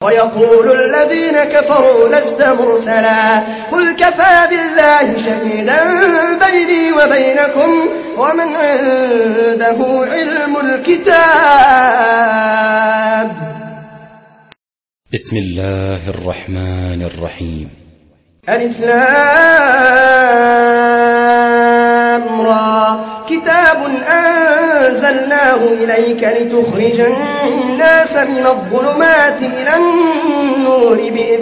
ويقول الذين كفروا لست مرسلا قل كفى بالله شهيدا بيني وبينكم ومن عنده علم الكتاب. بسم الله الرحمن الرحيم. ألف لام را كتاب أنزلناه إليك لتخرج الناس من الظلمات إلى النور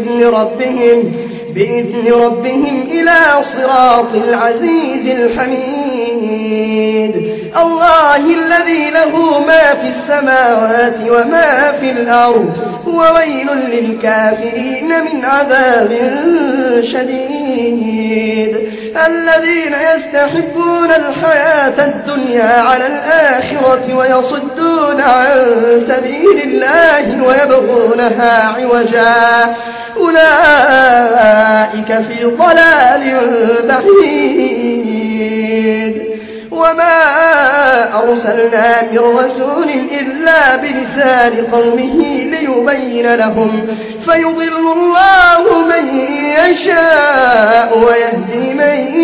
بإذن ربهم إلى صراط العزيز الحميد. الله الذي له ما في السماوات وما في الأرض وويل للكافرين من عذاب شديد. الذين يستحبون الحياة الدنيا على الآخرة ويصدون عن سبيل الله ويبغونها عوجا أولئك في ضلال بعيد. وما أرسلنا من رسول إلا بلسان قومه ليبين لهم فيضل الله من يشاء ويهدي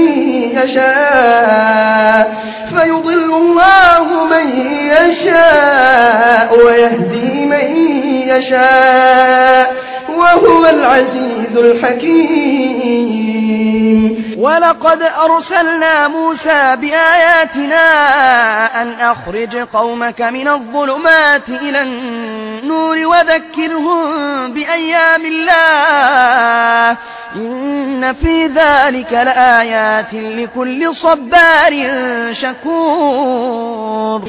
من يشاء وهو العزيز الحكيم. ولقد أرسلنا موسى بآياتنا أن أخرج قومك من الظلمات إلى النور وذكرهم بأيام الله إن في ذلك لآيات لكل صبار شكور.